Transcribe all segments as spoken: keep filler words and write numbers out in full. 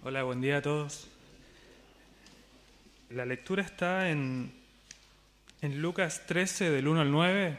Hola, buen día a todos. La lectura está en, en Lucas trece, del uno al nueve.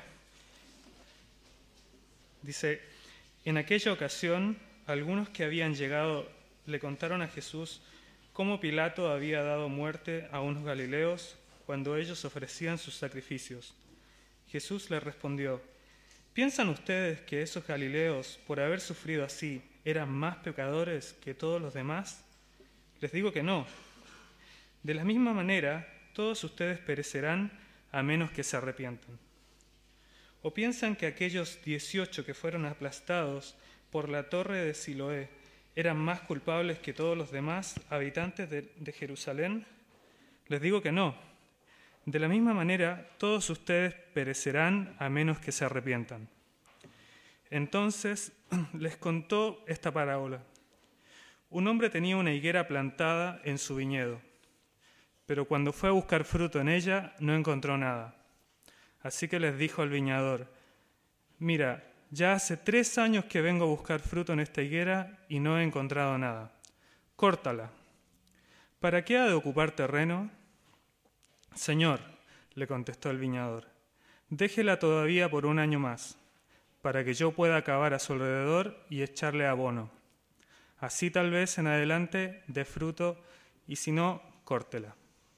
Dice, en aquella ocasión, algunos que habían llegado le contaron a Jesús cómo Pilato había dado muerte a unos galileos cuando ellos ofrecían sus sacrificios. Jesús les respondió, ¿piensan ustedes que esos galileos, por haber sufrido así, eran más pecadores que todos los demás? Les digo que no. De la misma manera, todos ustedes perecerán a menos que se arrepientan. ¿O piensan que aquellos dieciocho que fueron aplastados por la torre de Siloé eran más culpables que todos los demás habitantes de, de Jerusalén? Les digo que no. De la misma manera, todos ustedes perecerán a menos que se arrepientan. Entonces les contó esta parábola. Un hombre tenía una higuera plantada en su viñedo, pero cuando fue a buscar fruto en ella, no encontró nada. Así que les dijo al viñador, mira, ya hace tres años que vengo a buscar fruto en esta higuera y no he encontrado nada. Córtala. ¿Para qué ha de ocupar terreno? Señor, le contestó el viñador, déjela todavía por un año más, para que yo pueda cavar a su alrededor y echarle abono. Así tal vez en adelante dé fruto, y si no, córtela.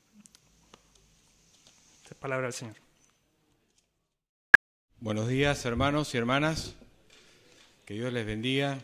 Esta es palabra del Señor. Buenos días, hermanos y hermanas. Que Dios les bendiga.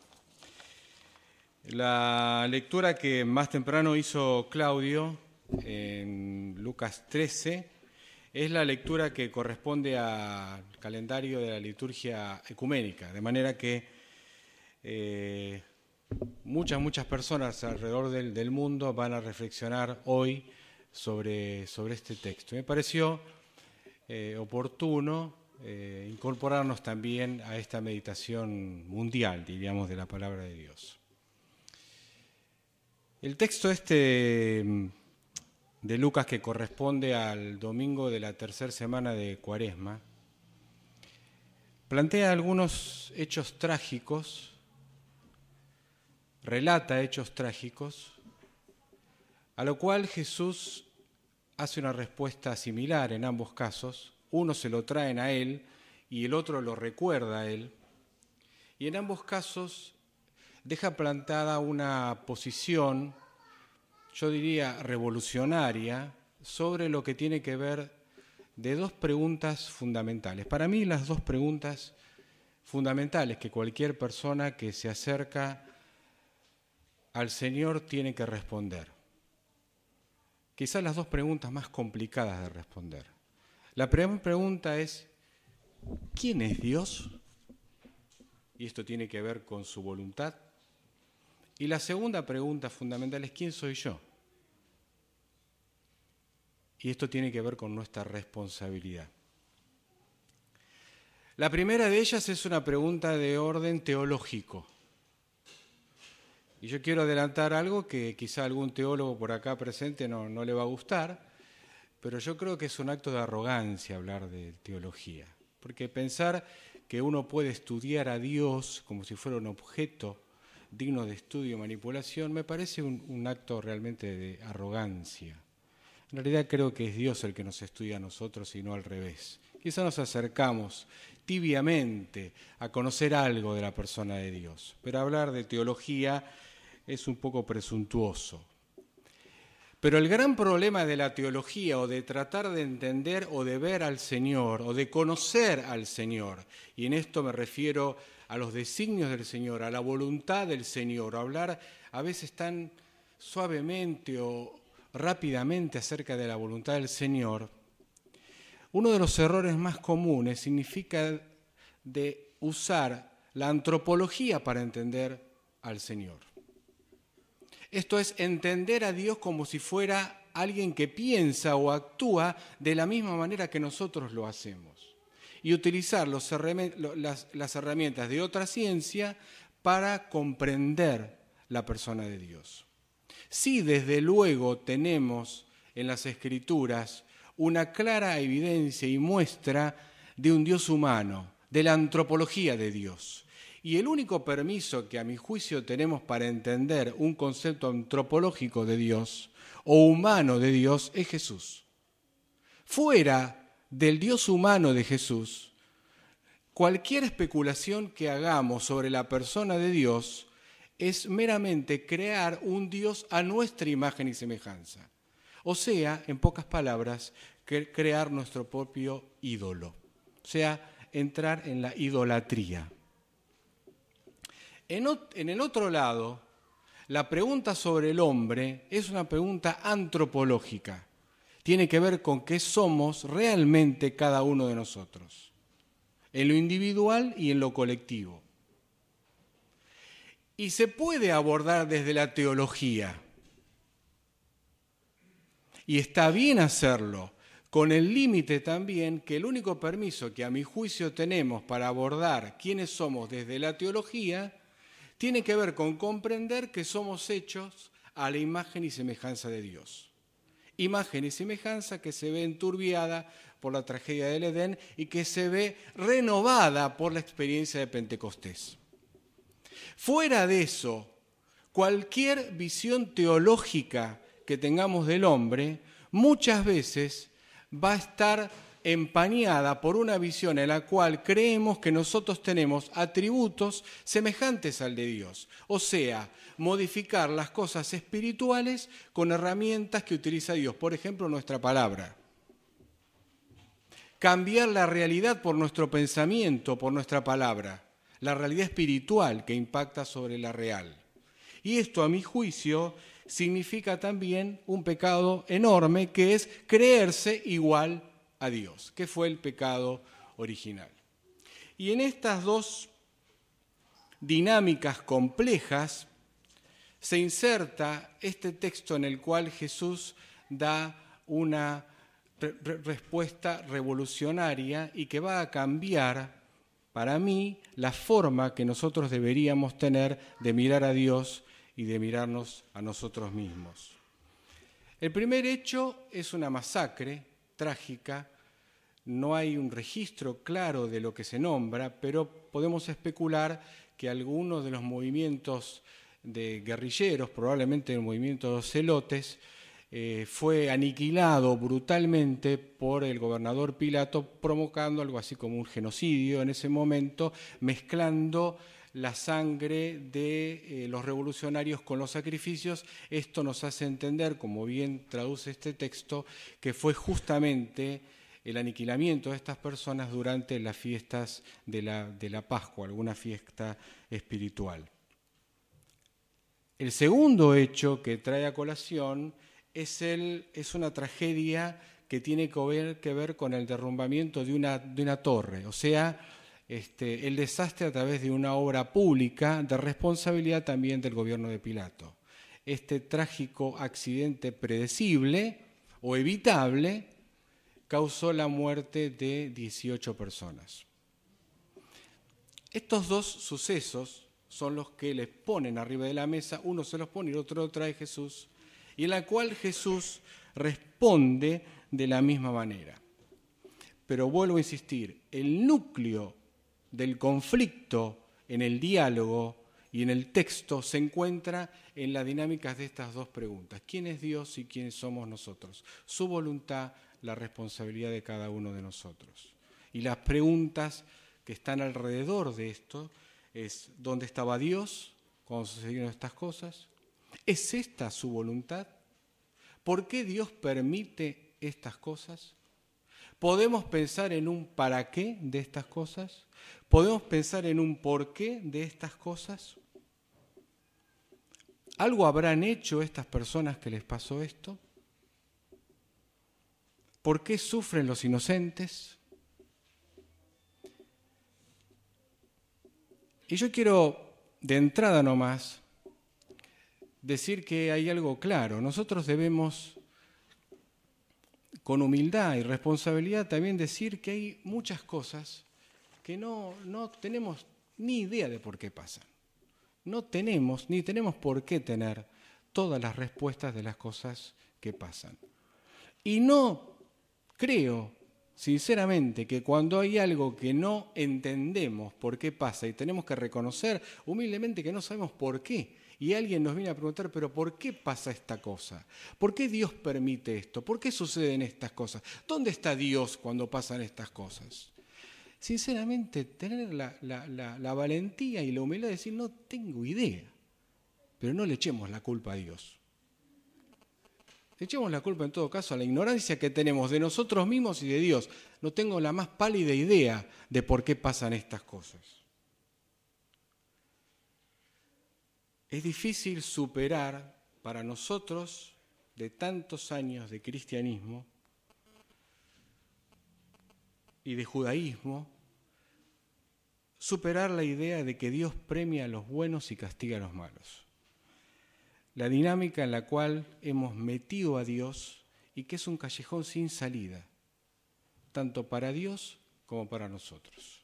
La lectura que más temprano hizo Claudio en Lucas trece es la lectura que corresponde al calendario de la liturgia ecuménica, de manera que eh, muchas, muchas personas alrededor del, del mundo van a reflexionar hoy sobre, sobre este texto. Me pareció eh, oportuno eh, incorporarnos también a esta meditación mundial, diríamos, de la palabra de Dios. El texto este de Lucas, que corresponde al domingo de la tercera semana de Cuaresma, plantea algunos hechos trágicos, relata hechos trágicos, a lo cual Jesús hace una respuesta similar en ambos casos. Uno se lo traen a él y el otro lo recuerda a él. Y en ambos casos deja plantada una posición, yo diría revolucionaria, sobre lo que tiene que ver de dos preguntas fundamentales. Para mí, las dos preguntas fundamentales que cualquier persona que se acerca al Señor tiene que responder. Quizás las dos preguntas más complicadas de responder. La primera pregunta es, ¿quién es Dios? Y esto tiene que ver con su voluntad. Y la segunda pregunta fundamental es, ¿quién soy yo? Y esto tiene que ver con nuestra responsabilidad. La primera de ellas es una pregunta de orden teológico. Y yo quiero adelantar algo que quizá a algún teólogo por acá presente no, no le va a gustar, pero yo creo que es un acto de arrogancia hablar de teología. Porque pensar que uno puede estudiar a Dios como si fuera un objeto digno de estudio y manipulación, me parece un, un acto realmente de arrogancia. En realidad creo que es Dios el que nos estudia a nosotros y no al revés. Quizá nos acercamos tibiamente a conocer algo de la persona de Dios, pero hablar de teología es un poco presuntuoso. Pero el gran problema de la teología, o de tratar de entender o de ver al Señor, o de conocer al Señor, y en esto me refiero a los designios del Señor, a la voluntad del Señor, o hablar a veces tan suavemente o rápidamente acerca de la voluntad del Señor, uno de los errores más comunes significa de usar la antropología para entender al Señor. Esto es entender a Dios como si fuera alguien que piensa o actúa de la misma manera que nosotros lo hacemos. Y utilizar los, las, las herramientas de otra ciencia para comprender la persona de Dios. Sí, desde luego tenemos en las Escrituras una clara evidencia y muestra de un Dios humano, de la antropología de Dios. Y el único permiso que a mi juicio tenemos para entender un concepto antropológico de Dios o humano de Dios es Jesús. Fuera del Dios humano de Jesús, cualquier especulación que hagamos sobre la persona de Dios es meramente crear un Dios a nuestra imagen y semejanza. O sea, en pocas palabras, crear nuestro propio ídolo. O sea, entrar en la idolatría. En, en el otro lado, la pregunta sobre el hombre es una pregunta antropológica. Tiene que ver con qué somos realmente cada uno de nosotros, en lo individual y en lo colectivo. Y se puede abordar desde la teología. Y está bien hacerlo, con el límite también que el único permiso que a mi juicio tenemos para abordar quiénes somos desde la teología tiene que ver con comprender que somos hechos a la imagen y semejanza de Dios. Imagen y semejanza que se ve enturbiada por la tragedia del Edén y que se ve renovada por la experiencia de Pentecostés. Fuera de eso, cualquier visión teológica que tengamos del hombre, muchas veces va a estar empañada por una visión en la cual creemos que nosotros tenemos atributos semejantes al de Dios. O sea, modificar las cosas espirituales con herramientas que utiliza Dios. Por ejemplo, nuestra palabra. Cambiar la realidad por nuestro pensamiento, por nuestra palabra. La realidad espiritual que impacta sobre la real. Y esto, a mi juicio, significa también un pecado enorme que es creerse igual a Dios, que fue el pecado original. Y en estas dos dinámicas complejas se inserta este texto en el cual Jesús da una re- respuesta revolucionaria y que va a cambiar, para mí, la forma que nosotros deberíamos tener de mirar a Dios y de mirarnos a nosotros mismos. El primer hecho es una masacre trágica, no hay un registro claro de lo que se nombra, pero podemos especular que algunos de los movimientos de guerrilleros, probablemente el movimiento de los celotes, eh, fue aniquilado brutalmente por el gobernador Pilato, provocando algo así como un genocidio en ese momento, mezclando la sangre de eh, los revolucionarios con los sacrificios. Esto nos hace entender, como bien traduce este texto, que fue justamente el aniquilamiento de estas personas durante las fiestas de la, de la Pascua, alguna fiesta espiritual. El segundo hecho que trae a colación es, el, es una tragedia que tiene que ver, que ver con el derrumbamiento de una, de una torre, o sea, Este, el desastre a través de una obra pública de responsabilidad también del gobierno de Pilato. Este trágico accidente predecible o evitable causó la muerte de dieciocho personas. Estos dos sucesos son los que les ponen arriba de la mesa, uno se los pone y el otro lo trae Jesús, y en la cual Jesús responde de la misma manera. Pero vuelvo a insistir, el núcleo del conflicto en el diálogo y en el texto se encuentra en las dinámicas de estas dos preguntas. ¿Quién es Dios y quiénes somos nosotros? Su voluntad, la responsabilidad de cada uno de nosotros. Y las preguntas que están alrededor de esto es: ¿dónde estaba Dios cuando sucedieron estas cosas? ¿Es esta su voluntad? ¿Por qué Dios permite estas cosas? ¿Podemos pensar en un para qué de estas cosas? ¿Podemos pensar en un por qué de estas cosas? ¿Algo habrán hecho estas personas que les pasó esto? ¿Por qué sufren los inocentes? Y yo quiero, de entrada nomás, decir que hay algo claro. Nosotros debemos, con humildad y responsabilidad, también decir que hay muchas cosas que no, no tenemos ni idea de por qué pasan. No tenemos, ni tenemos por qué tener todas las respuestas de las cosas que pasan. Y no creo sinceramente, que cuando hay algo que no entendemos por qué pasa y tenemos que reconocer humildemente que no sabemos por qué, y alguien nos viene a preguntar, pero ¿por qué pasa esta cosa? ¿Por qué Dios permite esto? ¿Por qué suceden estas cosas? ¿Dónde está Dios cuando pasan estas cosas? Sinceramente, tener la, la, la, la valentía y la humildad de decir, no tengo idea, pero no le echemos la culpa a Dios. Echemos la culpa en todo caso a la ignorancia que tenemos de nosotros mismos y de Dios. No tengo la más pálida idea de por qué pasan estas cosas. Es difícil superar para nosotros, de tantos años de cristianismo y de judaísmo, superar la idea de que Dios premia a los buenos y castiga a los malos. La dinámica en la cual hemos metido a Dios y que es un callejón sin salida, tanto para Dios como para nosotros.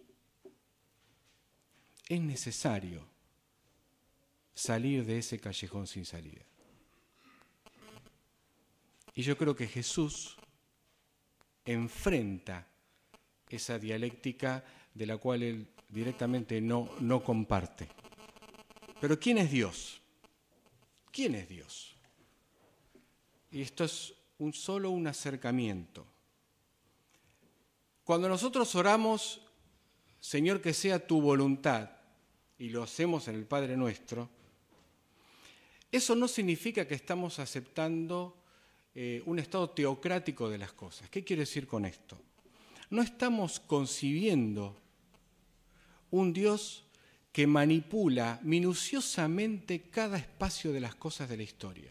Es necesario salir de ese callejón sin salida. Y yo creo que Jesús enfrenta esa dialéctica de la cual él directamente no, no comparte. Pero ¿quién es Dios? ¿Quién es Dios? Y esto es un, solo un acercamiento. Cuando nosotros oramos, Señor, que sea tu voluntad, y lo hacemos en el Padre Nuestro, eso no significa que estamos aceptando eh, un estado teocrático de las cosas. ¿Qué quiero decir con esto? No estamos concibiendo un Dios que manipula minuciosamente cada espacio de las cosas de la historia.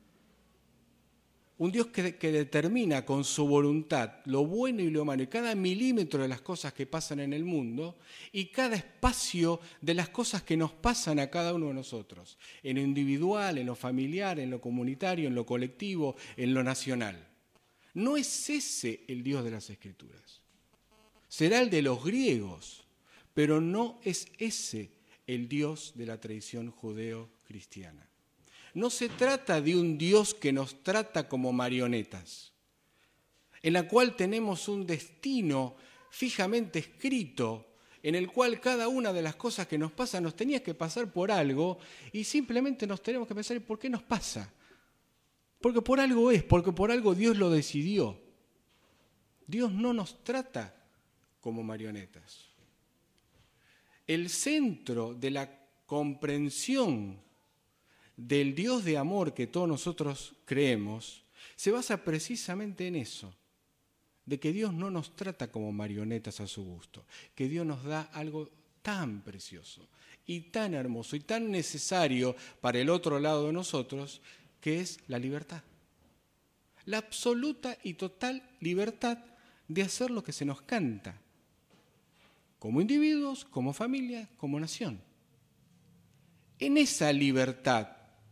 Un Dios que, que determina con su voluntad lo bueno y lo malo, y cada milímetro de las cosas que pasan en el mundo, y cada espacio de las cosas que nos pasan a cada uno de nosotros, en lo individual, en lo familiar, en lo comunitario, en lo colectivo, en lo nacional. No es ese el Dios de las Escrituras. Será el de los griegos, pero no es ese el Dios de la tradición judeo-cristiana. No se trata de un Dios que nos trata como marionetas, en la cual tenemos un destino fijamente escrito, en el cual cada una de las cosas que nos pasan nos tenía que pasar por algo y simplemente nos tenemos que pensar ¿por qué nos pasa? Porque por algo es, porque por algo Dios lo decidió. Dios no nos trata como marionetas. El centro de la comprensión del Dios de amor que todos nosotros creemos se basa precisamente en eso, de que Dios no nos trata como marionetas a su gusto, que Dios nos da algo tan precioso y tan hermoso y tan necesario para el otro lado de nosotros, que es la libertad. La absoluta y total libertad de hacer lo que se nos canta, como individuos, como familia, como nación. En esa libertad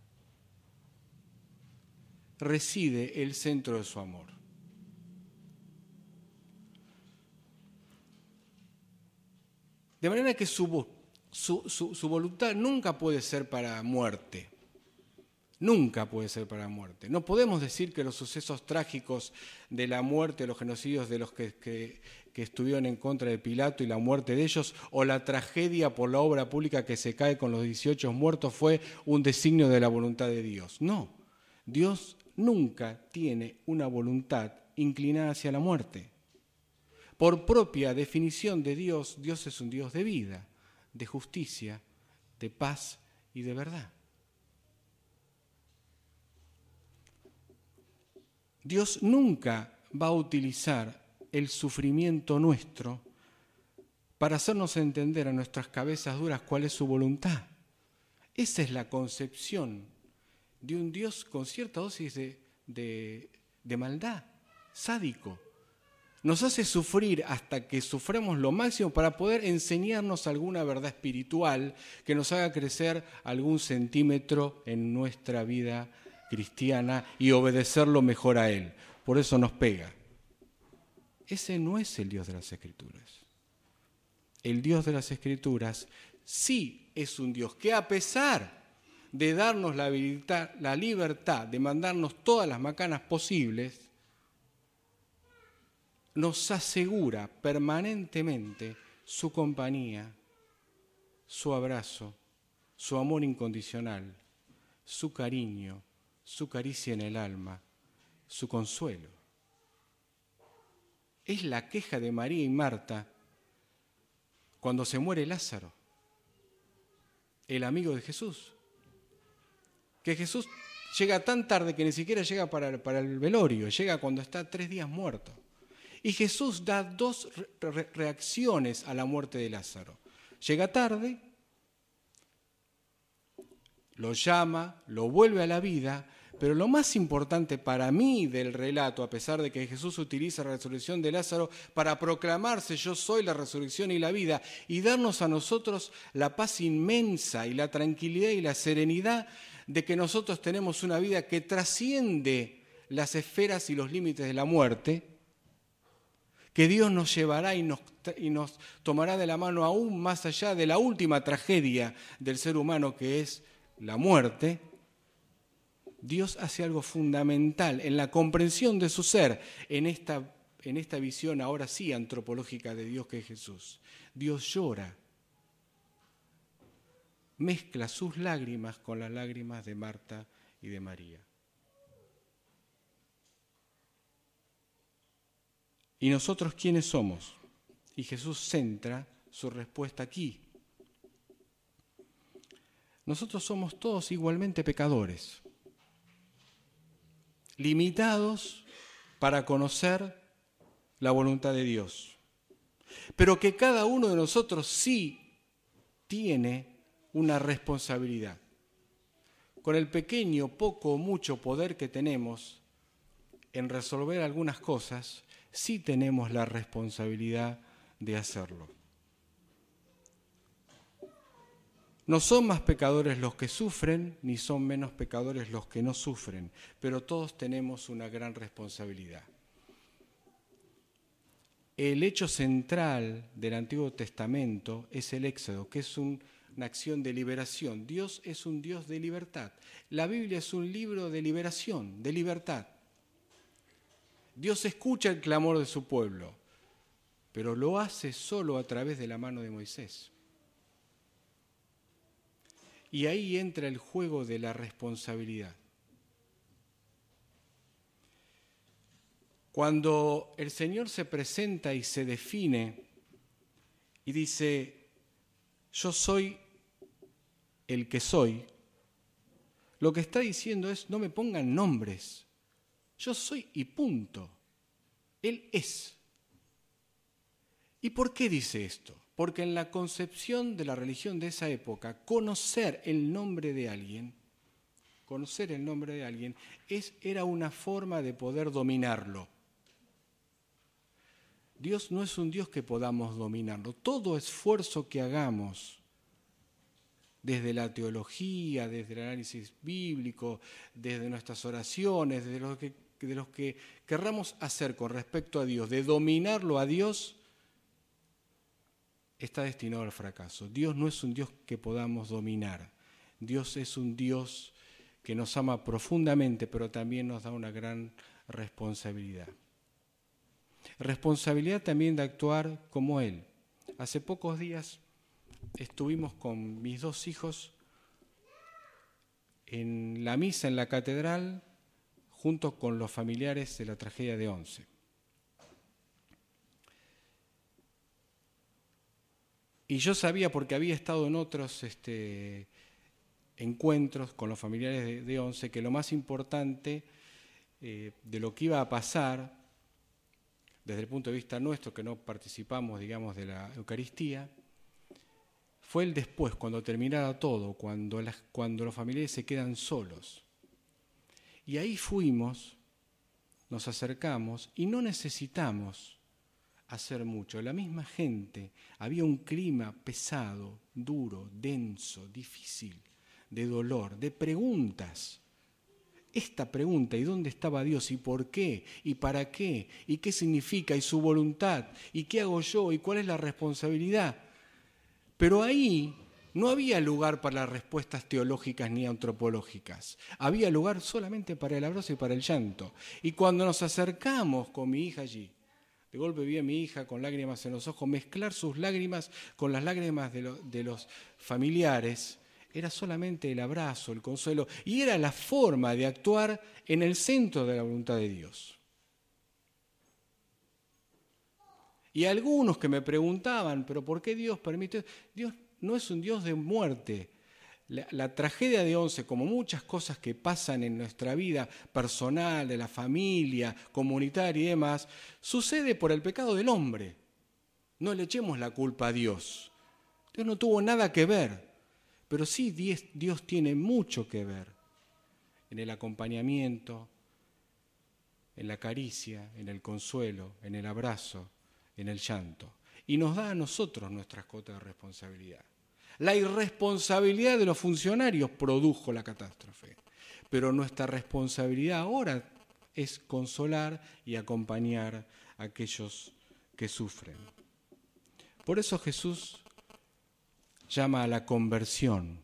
reside el centro de su amor. De manera que su, su, su, su voluntad nunca puede ser para muerte. Nunca puede ser para muerte. No podemos decir que los sucesos trágicos de la muerte, los genocidios de los que, que, que estuvieron en contra de Pilato y la muerte de ellos, o la tragedia por la obra pública que se cae con los dieciocho muertos fue un designio de la voluntad de Dios. No, Dios nunca tiene una voluntad inclinada hacia la muerte. Por propia definición de Dios, Dios es un Dios de vida, de justicia, de paz y de verdad. Dios nunca va a utilizar el sufrimiento nuestro para hacernos entender a nuestras cabezas duras cuál es su voluntad. Esa es la concepción de un Dios con cierta dosis de, de, de maldad, sádico. Nos hace sufrir hasta que suframos lo máximo para poder enseñarnos alguna verdad espiritual que nos haga crecer algún centímetro en nuestra vida cristiana y obedecerlo mejor a Él. Por eso nos pega. Ese no es el Dios de las Escrituras. El Dios de las Escrituras sí es un Dios que, a pesar de darnos la libertad, la libertad de mandarnos todas las macanas posibles, nos asegura permanentemente su compañía, su abrazo, su amor incondicional, su cariño, su caricia en el alma, su consuelo. Es la queja de María y Marta cuando se muere Lázaro, el amigo de Jesús. Que Jesús llega tan tarde que ni siquiera llega para, para el velorio, llega cuando está tres días muerto. Y Jesús da dos re- reacciones a la muerte de Lázaro. Llega tarde, lo llama, lo vuelve a la vida, pero lo más importante para mí del relato, a pesar de que Jesús utiliza la resurrección de Lázaro para proclamarse yo soy la resurrección y la vida y darnos a nosotros la paz inmensa y la tranquilidad y la serenidad de que nosotros tenemos una vida que trasciende las esferas y los límites de la muerte, que Dios nos llevará y nos, y nos tomará de la mano aún más allá de la última tragedia del ser humano, que es la muerte. Dios hace algo fundamental en la comprensión de su ser, en esta, en esta visión ahora sí antropológica de Dios que es Jesús. Dios llora, mezcla sus lágrimas con las lágrimas de Marta y de María. ¿Y nosotros quiénes somos? Y Jesús centra su respuesta aquí. Nosotros somos todos igualmente pecadores, limitados para conocer la voluntad de Dios, pero que cada uno de nosotros sí tiene una responsabilidad. Con el pequeño, poco o mucho poder que tenemos en resolver algunas cosas, sí tenemos la responsabilidad de hacerlo. No son más pecadores los que sufren, ni son menos pecadores los que no sufren, pero todos tenemos una gran responsabilidad. El hecho central del Antiguo Testamento es el Éxodo, que es un, una acción de liberación. Dios es un Dios de libertad. La Biblia es un libro de liberación, de libertad. Dios escucha el clamor de su pueblo, pero lo hace solo a través de la mano de Moisés. Y ahí entra el juego de la responsabilidad. Cuando el Señor se presenta y se define y dice, yo soy el que soy, lo que está diciendo es, no me pongan nombres, yo soy y punto. Él es. ¿Y por qué dice esto? Porque en la concepción de la religión de esa época, conocer el nombre de alguien, conocer el nombre de alguien, es, era una forma de poder dominarlo. Dios no es un Dios que podamos dominarlo. Todo esfuerzo que hagamos, desde la teología, desde el análisis bíblico, desde nuestras oraciones, desde lo que, de los que querramos hacer con respecto a Dios, de dominarlo a Dios, está destinado al fracaso. Dios no es un Dios que podamos dominar. Dios es un Dios que nos ama profundamente, pero también nos da una gran responsabilidad. Responsabilidad también de actuar como Él. Hace pocos días estuvimos con mis dos hijos en la misa en la catedral, junto con los familiares de la tragedia de Once. Y yo sabía, porque había estado en otros este, encuentros con los familiares de, de Once, que lo más importante eh, de lo que iba a pasar, desde el punto de vista nuestro, que no participamos, digamos, de la Eucaristía, fue el después, cuando terminara todo, cuando, las, cuando los familiares se quedan solos. Y ahí fuimos, nos acercamos y no necesitamos hacer mucho. La misma gente, había un clima pesado, duro, denso, difícil, de dolor, de preguntas. Esta pregunta, ¿y dónde estaba Dios? ¿Y por qué? ¿Y para qué? ¿Y qué significa? ¿Y su voluntad? ¿Y qué hago yo? ¿Y cuál es la responsabilidad? Pero ahí no había lugar para las respuestas teológicas ni antropológicas. Había lugar solamente para el abrazo y para el llanto. Y cuando nos acercamos con mi hija allí, De golpe vi a mi hija con lágrimas en los ojos, mezclar sus lágrimas con las lágrimas de, lo, de los familiares. Era solamente el abrazo, el consuelo, y era la forma de actuar en el centro de la voluntad de Dios. Y algunos que me preguntaban, ¿pero por qué Dios permite? Dios no es un Dios de muerte. La, la tragedia de Once, como muchas cosas que pasan en nuestra vida personal, de la familia, comunitaria y demás, sucede por el pecado del hombre. No le echemos la culpa a Dios. Dios no tuvo nada que ver, pero sí Dios tiene mucho que ver en el acompañamiento, en la caricia, en el consuelo, en el abrazo, en el llanto. Y nos da a nosotros nuestras cotas de responsabilidad. La irresponsabilidad de los funcionarios produjo la catástrofe, pero nuestra responsabilidad ahora es consolar y acompañar a aquellos que sufren. Por eso Jesús llama a la conversión.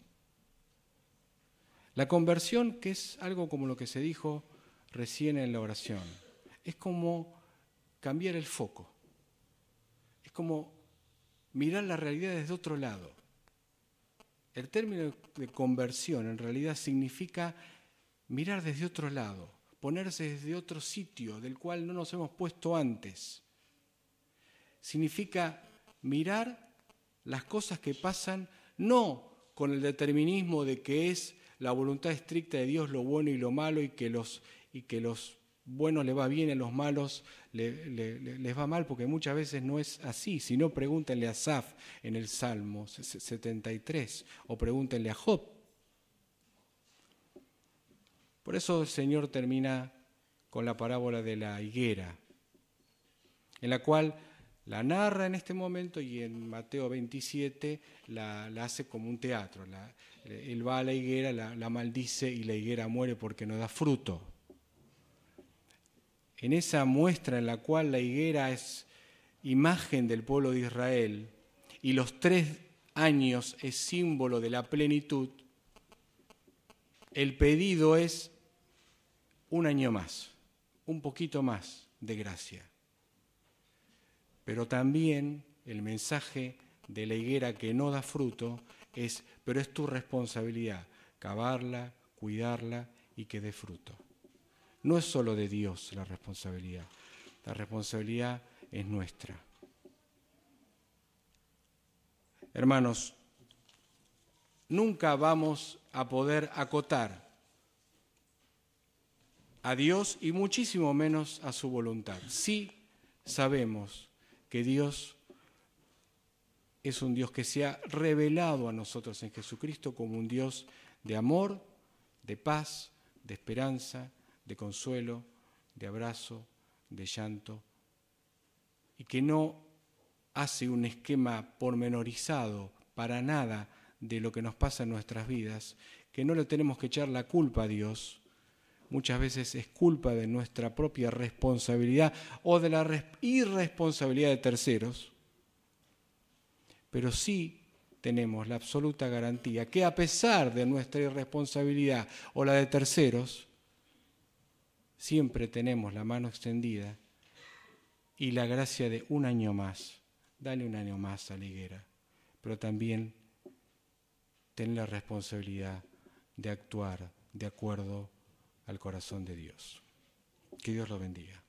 La conversión, que es algo como lo que se dijo recién en la oración, es como cambiar el foco, es como mirar la realidad desde otro lado. El término de conversión en realidad significa mirar desde otro lado, ponerse desde otro sitio del cual no nos hemos puesto antes. Significa mirar las cosas que pasan no con el determinismo de que es la voluntad estricta de Dios lo bueno y lo malo y que los, y que los buenos les va bien y a los malos le, le, les va mal, porque muchas veces no es así. Si no, pregúntenle a Asaf en el Salmo setenta y tres o pregúntenle a Job. Por eso el Señor termina con la parábola de la higuera, en la cual la narra en este momento y en Mateo veintisiete la, la hace como un teatro. La, él va a la higuera, la, la maldice y la higuera muere porque no da fruto. En esa muestra en la cual la higuera es imagen del pueblo de Israel y los tres años es símbolo de la plenitud, el pedido es un año más, un poquito más de gracia. Pero también el mensaje de la higuera que no da fruto es, pero es tu responsabilidad, cavarla, cuidarla y que dé fruto. No es solo de Dios la responsabilidad, la responsabilidad es nuestra. Hermanos, nunca vamos a poder acotar a Dios y muchísimo menos a su voluntad. Sí sabemos que Dios es un Dios que se ha revelado a nosotros en Jesucristo como un Dios de amor, de paz, de esperanza, de consuelo, de abrazo, de llanto, y que no hace un esquema pormenorizado para nada de lo que nos pasa en nuestras vidas, que no le tenemos que echar la culpa a Dios. Muchas veces es culpa de nuestra propia responsabilidad o de la irresponsabilidad de terceros, pero sí tenemos la absoluta garantía que a pesar de nuestra irresponsabilidad o la de terceros, siempre tenemos la mano extendida y la gracia de un año más. Dale un año más a la higuera, pero también ten la responsabilidad de actuar de acuerdo al corazón de Dios. Que Dios lo bendiga.